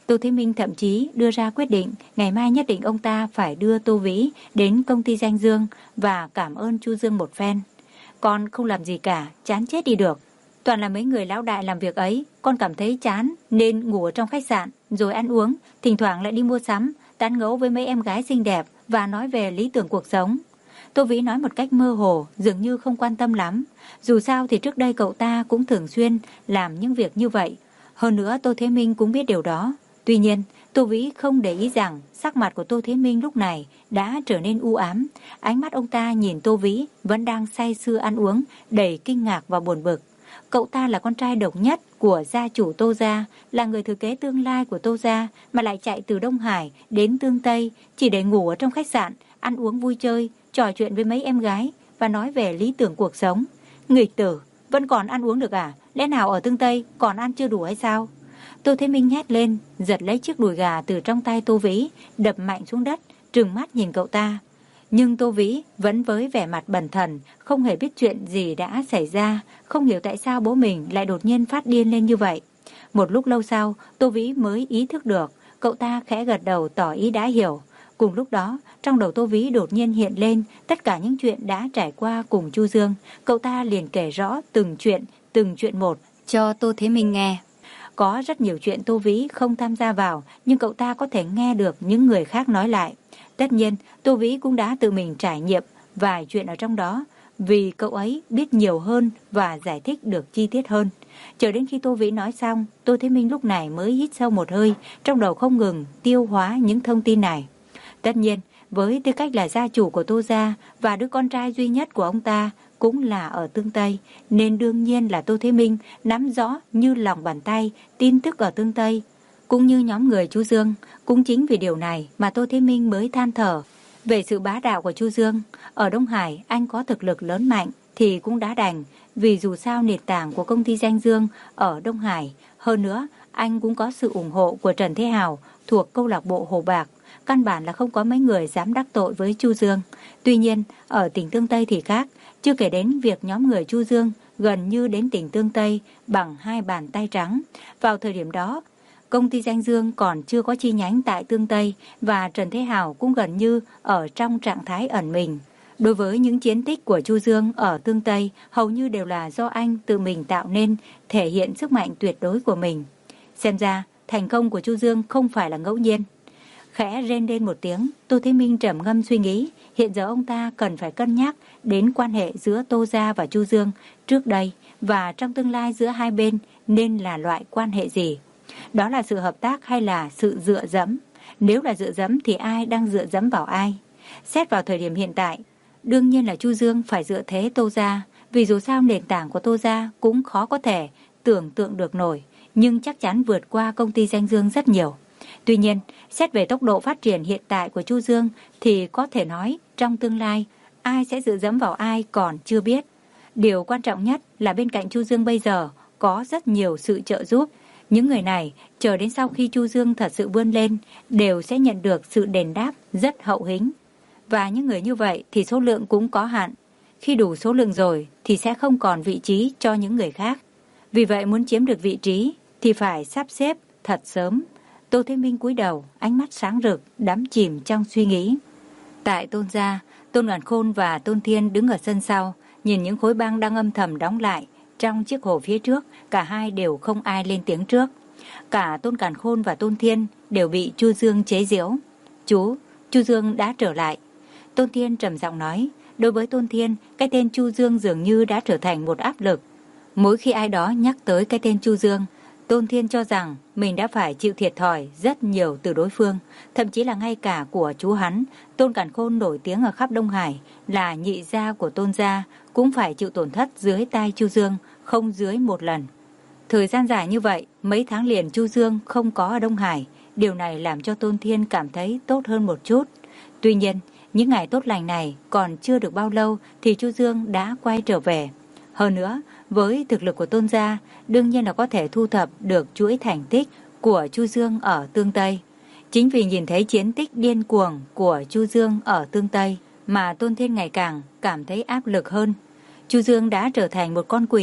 Speaker 1: Tô Thế Minh thậm chí đưa ra quyết định ngày mai nhất định ông ta phải đưa Tô Vĩ đến công ty Danh Dương và cảm ơn Chu Dương một phen. Con không làm gì cả, chán chết đi được. Toàn là mấy người lão đại làm việc ấy, con cảm thấy chán nên ngủ ở trong khách sạn, rồi ăn uống, thỉnh thoảng lại đi mua sắm, tán gẫu với mấy em gái xinh đẹp và nói về lý tưởng cuộc sống. Tô Vĩ nói một cách mơ hồ, dường như không quan tâm lắm. Dù sao thì trước đây cậu ta cũng thường xuyên làm những việc như vậy. Hơn nữa Tô Thế Minh cũng biết điều đó. Tuy nhiên, Tô Vĩ không để ý rằng sắc mặt của Tô Thế Minh lúc này đã trở nên u ám. Ánh mắt ông ta nhìn Tô Vĩ vẫn đang say sưa ăn uống, đầy kinh ngạc và buồn bực. Cậu ta là con trai độc nhất của gia chủ Tô gia, là người thừa kế tương lai của Tô gia, mà lại chạy từ Đông Hải đến Tương Tây chỉ để ngủ ở trong khách sạn, ăn uống vui chơi, trò chuyện với mấy em gái và nói về lý tưởng cuộc sống. Nghịch tử, vẫn còn ăn uống được à? Lẽ nào ở Tương Tây còn ăn chưa đủ hay sao? Tô Thế Minh hét lên, giật lấy chiếc đùi gà từ trong tay Tô Vĩ, đập mạnh xuống đất, trừng mắt nhìn cậu ta. Nhưng Tô Vĩ vẫn với vẻ mặt bần thần, không hề biết chuyện gì đã xảy ra, không hiểu tại sao bố mình lại đột nhiên phát điên lên như vậy. Một lúc lâu sau, Tô Vĩ mới ý thức được, cậu ta khẽ gật đầu tỏ ý đã hiểu. Cùng lúc đó, trong đầu Tô Vĩ đột nhiên hiện lên tất cả những chuyện đã trải qua cùng Chu Dương. Cậu ta liền kể rõ từng chuyện, từng chuyện một cho Tô Thế Minh nghe. Có rất nhiều chuyện Tô Vĩ không tham gia vào, nhưng cậu ta có thể nghe được những người khác nói lại. Tất nhiên, Tô Vĩ cũng đã tự mình trải nghiệm vài chuyện ở trong đó, vì cậu ấy biết nhiều hơn và giải thích được chi tiết hơn. Chờ đến khi Tô Vĩ nói xong, Tô Thế Minh lúc này mới hít sâu một hơi, trong đầu không ngừng tiêu hóa những thông tin này. Tất nhiên, với tư cách là gia chủ của Tô gia và đứa con trai duy nhất của ông ta cũng là ở Tương Tây, nên đương nhiên là Tô Thế Minh nắm rõ như lòng bàn tay tin tức ở Tương Tây, cũng như nhóm người Chu Dương. Cũng chính vì điều này mà Tô Thế Minh mới than thở về sự bá đạo của Chu Dương. Ở Đông Hải, anh có thực lực lớn mạnh thì cũng đã đành, vì dù sao nền tảng của công ty Danh Dương ở Đông Hải. Hơn nữa, anh cũng có sự ủng hộ của Trần Thế Hào thuộc câu lạc bộ Hồ Bạc. Căn bản là không có mấy người dám đắc tội với Chu Dương. Tuy nhiên, ở tỉnh Tương Tây thì khác, chưa kể đến việc nhóm người Chu Dương gần như đến tỉnh Tương Tây bằng hai bàn tay trắng. Vào thời điểm đó, công ty Danh Dương còn chưa có chi nhánh tại Tương Tây và Trần Thế Hào cũng gần như ở trong trạng thái ẩn mình. Đối với những chiến tích của Chu Dương ở Tương Tây, hầu như đều là do anh tự mình tạo nên, thể hiện sức mạnh tuyệt đối của mình. Xem ra, thành công của Chu Dương không phải là ngẫu nhiên. Khẽ rên lên một tiếng, Tô Thế Minh trầm ngâm suy nghĩ, hiện giờ ông ta cần phải cân nhắc đến quan hệ giữa Tô gia và Chu Dương trước đây và trong tương lai giữa hai bên nên là loại quan hệ gì. Đó là sự hợp tác hay là sự dựa dẫm? Nếu là dựa dẫm thì ai đang dựa dẫm vào ai? Xét vào thời điểm hiện tại, đương nhiên là Chu Dương phải dựa thế Tô gia, vì dù sao nền tảng của Tô gia cũng khó có thể tưởng tượng được nổi, nhưng chắc chắn vượt qua công ty Danh Dương rất nhiều. Tuy nhiên, xét về tốc độ phát triển hiện tại của Chu Dương thì có thể nói trong tương lai ai sẽ dựa dẫm vào ai còn chưa biết. Điều quan trọng nhất là bên cạnh Chu Dương bây giờ có rất nhiều sự trợ giúp. Những người này chờ đến sau khi Chu Dương thật sự vươn lên đều sẽ nhận được sự đền đáp rất hậu hĩnh. Và những người như vậy thì số lượng cũng có hạn. Khi đủ số lượng rồi thì sẽ không còn vị trí cho những người khác. Vì vậy muốn chiếm được vị trí thì phải sắp xếp thật sớm. Tô Thế Minh cúi đầu, ánh mắt sáng rực, đắm chìm trong suy nghĩ. Tại Tôn gia, Tôn Ngàn Khôn và Tôn Thiên đứng ở sân sau, nhìn những khối băng đang âm thầm đóng lại trong chiếc hồ phía trước. Cả hai đều không ai lên tiếng trước. Cả Tôn Càn Khôn và Tôn Thiên đều bị Chu Dương chế giễu. Chú, Chu Dương đã trở lại. Tôn Thiên trầm giọng nói. Đối với Tôn Thiên, cái tên Chu Dương dường như đã trở thành một áp lực. Mỗi khi ai đó nhắc tới cái tên Chu Dương, Tôn Thiên cho rằng mình đã phải chịu thiệt thòi rất nhiều từ đối phương, thậm chí là ngay cả của chú hắn. Tôn Càn Khôn nổi tiếng ở khắp Đông Hải, là nhị gia của Tôn gia, cũng phải chịu tổn thất dưới tay Chu Dương không dưới một lần. Thời gian dài như vậy, mấy tháng liền Chu Dương không có ở Đông Hải, điều này làm cho Tôn Thiên cảm thấy tốt hơn một chút. Tuy nhiên, những ngày tốt lành này còn chưa được bao lâu thì Chu Dương đã quay trở về. Hơn nữa, với thực lực của Tôn gia, đương nhiên là có thể thu thập được chuỗi thành tích của Chu Dương ở Tương Tây. Chính vì nhìn thấy chiến tích điên cuồng của Chu Dương ở Tương Tây mà Tôn Thiên ngày càng cảm thấy áp lực hơn. Chu Dương đã trở thành một con quỷ,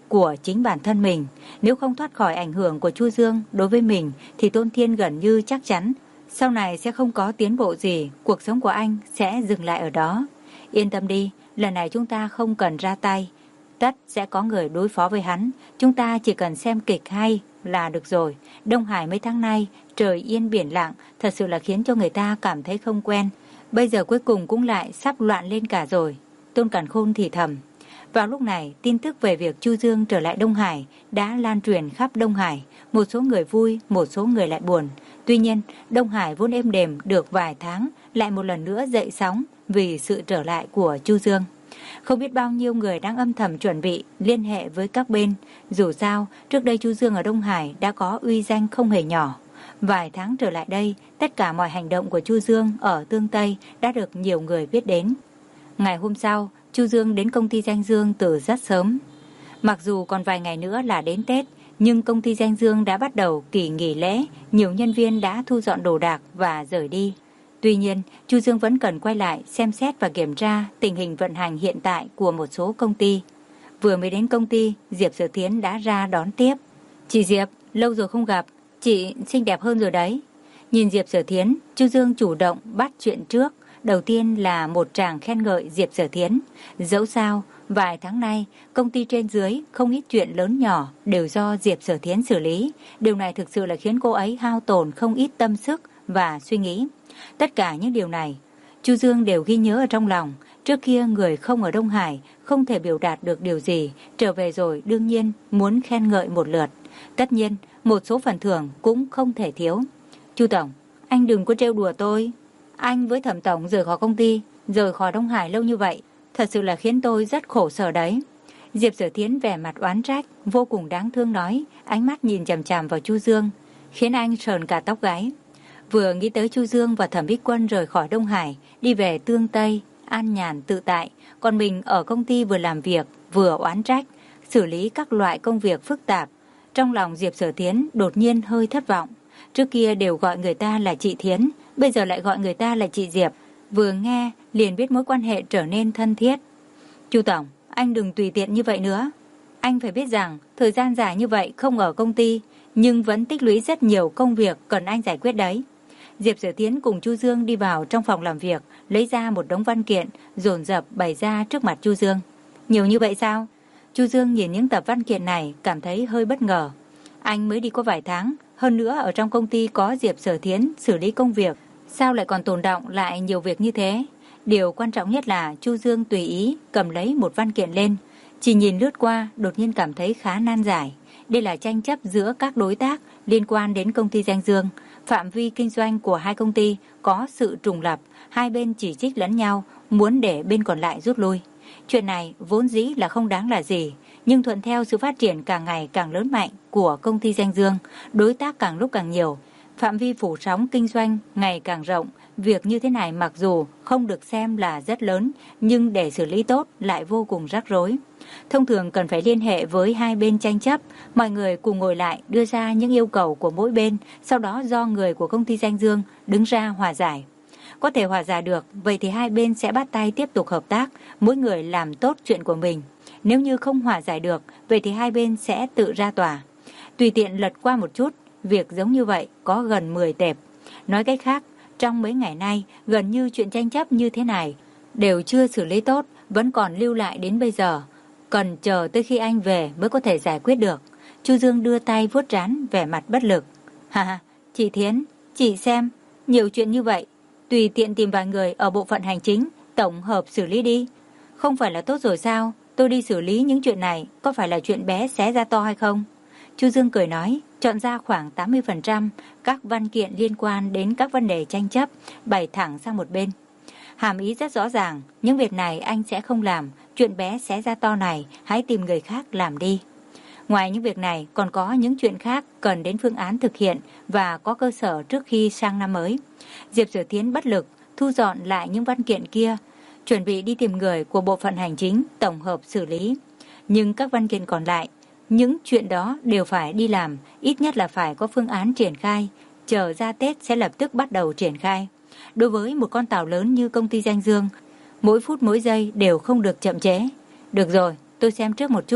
Speaker 1: của chính bản thân mình. Nếu không thoát khỏi ảnh hưởng của Chu Dương đối với mình thì Tôn Thiên gần như chắc chắn sau này sẽ không có tiến bộ gì, cuộc sống của anh sẽ dừng lại ở đó. Yên tâm đi, lần này chúng ta không cần ra tay, tất sẽ có người đối phó với hắn, chúng ta chỉ cần xem kịch hay là được rồi. Đông Hải mấy tháng nay trời yên biển lặng, thật sự là khiến cho người ta cảm thấy không quen. Bây giờ cuối cùng cũng lại sắp loạn lên cả rồi. Tôn Càn Khôn thì thầm. Vào lúc này, tin tức về việc Chu Dương trở lại Đông Hải đã lan truyền khắp Đông Hải. Một số người vui, một số người lại buồn. Tuy nhiên, Đông Hải vốn êm đềm được vài tháng, lại một lần nữa dậy sóng vì sự trở lại của Chu Dương. Không biết bao nhiêu người đang âm thầm chuẩn bị liên hệ với các bên. Dù sao, trước đây Chu Dương ở Đông Hải đã có uy danh không hề nhỏ. Vài tháng trở lại đây, tất cả mọi hành động của Chu Dương ở Tương Tây đã được nhiều người biết đến. Ngày hôm sau, Chu Dương đến công ty Danh Dương từ rất sớm. Mặc dù còn vài ngày nữa là đến Tết, nhưng công ty Danh Dương đã bắt đầu kỳ nghỉ lễ, nhiều nhân viên đã thu dọn đồ đạc và rời đi. Tuy nhiên, Chu Dương vẫn cần quay lại xem xét và kiểm tra tình hình vận hành hiện tại của một số công ty. Vừa mới đến công ty, Diệp Sở Thiến đã ra đón tiếp. Chị Diệp, lâu rồi không gặp, chị xinh đẹp hơn rồi đấy. Nhìn Diệp Sở Thiến, Chu Dương chủ động bắt chuyện trước. Đầu tiên là một tràng khen ngợi Diệp Sở Thiến. Dẫu sao, vài tháng nay, công ty trên dưới không ít chuyện lớn nhỏ đều do Diệp Sở Thiến xử lý. Điều này thực sự là khiến cô ấy hao tổn không ít tâm sức và suy nghĩ. Tất cả những điều này, Chu Dương đều ghi nhớ ở trong lòng. Trước kia người không ở Đông Hải không thể biểu đạt được điều gì, trở về rồi đương nhiên muốn khen ngợi một lượt. Tất nhiên, một số phần thưởng cũng không thể thiếu. Chu Tổng, anh đừng có trêu đùa tôi. Anh với Thẩm Tổng rời khỏi công ty, rời khỏi Đông Hải lâu như vậy, thật sự là khiến tôi rất khổ sở đấy. Diệp Sở Thiến vẻ mặt oán trách, vô cùng đáng thương nói, ánh mắt nhìn chằm chằm vào Chu Dương, khiến anh sờn cả tóc gáy. Vừa nghĩ tới Chu Dương và Thẩm Bích Quân rời khỏi Đông Hải, đi về Tương Tây, an nhàn tự tại, còn mình ở công ty vừa làm việc, vừa oán trách, xử lý các loại công việc phức tạp. Trong lòng Diệp Sở Thiến đột nhiên hơi thất vọng. Trước kia đều gọi người ta là chị Thiến, bây giờ lại gọi người ta là chị Diệp. Vừa nghe liền biết mối quan hệ trở nên thân thiết. Chu Tổng, anh đừng tùy tiện như vậy nữa. Anh phải biết rằng thời gian dài như vậy không ở công ty, nhưng vẫn tích lũy rất nhiều công việc cần anh giải quyết đấy. Diệp Sở Thiến cùng Chu Dương đi vào trong phòng làm việc, lấy ra một đống văn kiện, dồn dập bày ra trước mặt Chu Dương. Nhiều như vậy sao? Chu Dương nhìn những tập văn kiện này cảm thấy hơi bất ngờ. Anh mới đi có vài tháng, hơn nữa ở trong công ty có Diệp Sở Thiến xử lý công việc, sao lại còn tồn đọng lại nhiều việc như thế? Điều quan trọng nhất là Chu Dương tùy ý cầm lấy một văn kiện lên, chỉ nhìn lướt qua đột nhiên cảm thấy khá nan giải. Đây là tranh chấp giữa các đối tác liên quan đến công ty Danh Dương. Phạm vi kinh doanh của hai công ty có sự trùng lập, hai bên chỉ trích lẫn nhau, muốn để bên còn lại rút lui. Chuyện này vốn dĩ là không đáng là gì, nhưng thuận theo sự phát triển càng ngày càng lớn mạnh của công ty Danh Dương, đối tác càng lúc càng nhiều, phạm vi phủ sóng kinh doanh ngày càng rộng. Việc như thế này mặc dù không được xem là rất lớn, nhưng để xử lý tốt lại vô cùng rắc rối. Thông thường cần phải liên hệ với hai bên tranh chấp, mọi người cùng ngồi lại đưa ra những yêu cầu của mỗi bên, sau đó do người của công ty Danh Dương đứng ra hòa giải. Có thể hòa giải được, vậy thì hai bên sẽ bắt tay tiếp tục hợp tác, mỗi người làm tốt chuyện của mình. Nếu như không hòa giải được, vậy thì hai bên sẽ tự ra tòa. Tùy tiện lật qua một chút, việc giống như vậy có gần mười tệp. Nói cách khác, trong mấy ngày nay, gần như chuyện tranh chấp như thế này đều chưa xử lý tốt, vẫn còn lưu lại đến bây giờ. Cần chờ tới khi anh về mới có thể giải quyết được. Chu Dương đưa tay vuốt trán, vẻ mặt bất lực. Ha ha, chị Thiến, chị xem, nhiều chuyện như vậy, tùy tiện tìm vài người ở bộ phận hành chính, tổng hợp xử lý đi. Không phải là tốt rồi sao? Tôi đi xử lý những chuyện này, có phải là chuyện bé xé ra to hay không? Chu Dương cười nói, chọn ra khoảng tám mươi phần trăm các văn kiện liên quan đến các vấn đề tranh chấp, bày thẳng sang một bên. Hàm ý rất rõ ràng, những việc này anh sẽ không làm, chuyện bé xé ra to này hãy tìm người khác làm đi. Ngoài những việc này còn có những chuyện khác cần đến phương án thực hiện và có cơ sở trước khi sang năm mới. Diệp Sở Thiến bất lực thu dọn lại những văn kiện kia, chuẩn bị đi tìm người của bộ phận hành chính tổng hợp xử lý. Nhưng các văn kiện còn lại, những chuyện đó đều phải đi làm, ít nhất là phải có phương án triển khai, chờ ra Tết sẽ lập tức bắt đầu triển khai. Đối với một con tàu lớn như công ty Danh Dương, mỗi phút mỗi giây đều không được chậm trễ. Được rồi, tôi xem trước một chút,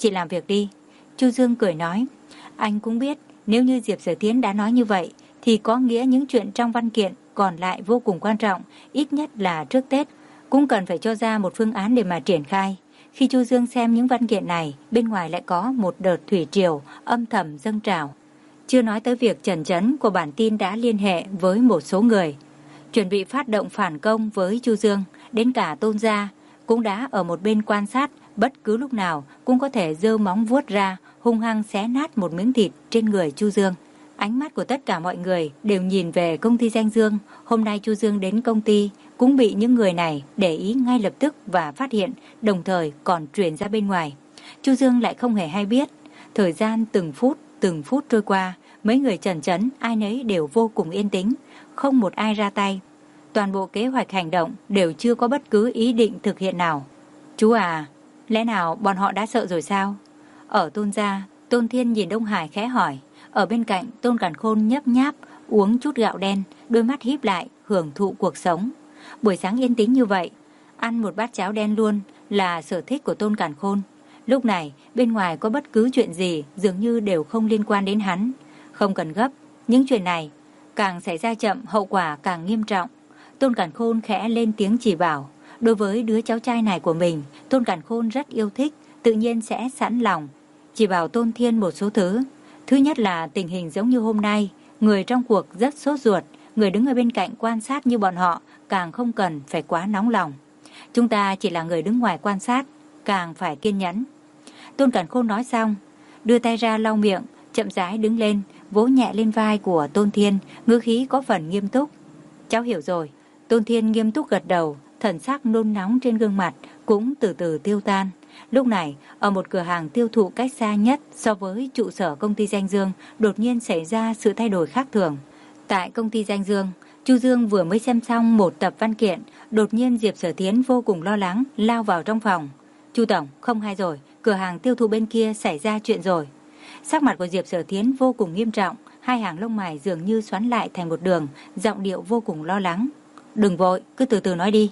Speaker 1: chị làm việc đi. Chu Dương cười nói, anh cũng biết nếu như Diệp Sở Tiến đã nói như vậy thì có nghĩa những chuyện trong văn kiện còn lại vô cùng quan trọng, ít nhất là trước Tết cũng cần phải cho ra một phương án để mà triển khai. Khi Chu Dương xem những văn kiện này, bên ngoài lại có một đợt thủy triều âm thầm dâng trào. Chưa nói tới việc Trần Chấn của bản tin đã liên hệ với một số người, chuẩn bị phát động phản công với Chu Dương, đến cả Tôn gia cũng đã ở một bên quan sát, bất cứ lúc nào cũng có thể giơ móng vuốt ra, hung hăng xé nát một miếng thịt trên người Chu Dương. Ánh mắt của tất cả mọi người đều nhìn về công ty Danh Dương. Hôm nay Chu Dương đến công ty cũng bị những người này để ý ngay lập tức và phát hiện, đồng thời còn truyền ra bên ngoài. Chu Dương lại không hề hay biết. Thời gian từng phút, từng phút trôi qua, mấy người Trần Chấn ai nấy đều vô cùng yên tĩnh, không một ai ra tay. Toàn bộ kế hoạch hành động đều chưa có bất cứ ý định thực hiện nào. Chú à, lẽ nào bọn họ đã sợ rồi sao? Ở Tôn gia, Tôn Thiên nhìn Đông Hải khẽ hỏi. Ở bên cạnh, Tôn Càn Khôn nhấp nháp uống chút gạo đen, đôi mắt híp lại hưởng thụ cuộc sống. Buổi sáng yên tĩnh như vậy, ăn một bát cháo đen luôn là sở thích của Tôn Càn Khôn. Lúc này bên ngoài có bất cứ chuyện gì dường như đều không liên quan đến hắn. Không cần gấp, những chuyện này càng xảy ra chậm hậu quả càng nghiêm trọng. Tôn Càn Khôn khẽ lên tiếng chỉ bảo. Đối với đứa cháu trai này của mình, Tôn Càn Khôn rất yêu thích, tự nhiên sẽ sẵn lòng chỉ bảo Tôn Thiên một số thứ. Thứ nhất là tình hình giống như hôm nay, người trong cuộc rất sốt ruột, người đứng ở bên cạnh quan sát như bọn họ càng không cần phải quá nóng lòng. Chúng ta chỉ là người đứng ngoài quan sát, càng phải kiên nhẫn. Tôn Càn Khôn nói xong, đưa tay ra lau miệng, chậm rãi đứng lên, vỗ nhẹ lên vai của Tôn Thiên, ngữ khí có phần nghiêm túc. Cháu hiểu rồi. Tôn Thiên nghiêm túc gật đầu, thần sắc nôn nóng trên gương mặt cũng từ từ tiêu tan. Lúc này, ở một cửa hàng tiêu thụ cách xa nhất so với trụ sở công ty Danh Dương, đột nhiên xảy ra sự thay đổi khác thường. Tại công ty Danh Dương, Chu Dương vừa mới xem xong một tập văn kiện, đột nhiên Diệp Sở Tiến vô cùng lo lắng, lao vào trong phòng. Chu tổng, không hay rồi, cửa hàng tiêu thụ bên kia xảy ra chuyện rồi. Sắc mặt của Diệp Sở Tiến vô cùng nghiêm trọng, hai hàng lông mày dường như xoắn lại thành một đường, giọng điệu vô cùng lo lắng. Đừng vội, cứ từ từ nói đi.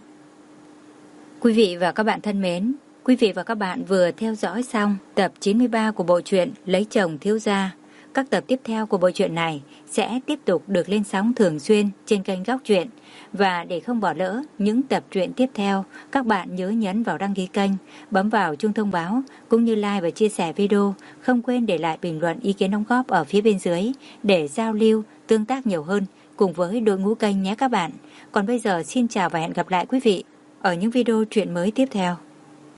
Speaker 1: Quý vị và các bạn thân mến, quý vị và các bạn vừa theo dõi xong tập chín mươi ba của bộ truyện Lấy Chồng Thiếu Gia. Các tập tiếp theo của bộ truyện này sẽ tiếp tục được lên sóng thường xuyên trên kênh Góc Truyện. Và để không bỏ lỡ những tập truyện tiếp theo, các bạn nhớ nhấn vào đăng ký kênh, bấm vào chuông thông báo, cũng như like và chia sẻ video. Không quên để lại bình luận ý kiến đóng góp ở phía bên dưới để giao lưu, tương tác nhiều hơn cùng với đội ngũ kênh nhé các bạn. Còn bây giờ xin chào và hẹn gặp lại quý vị ở những video truyện mới tiếp theo.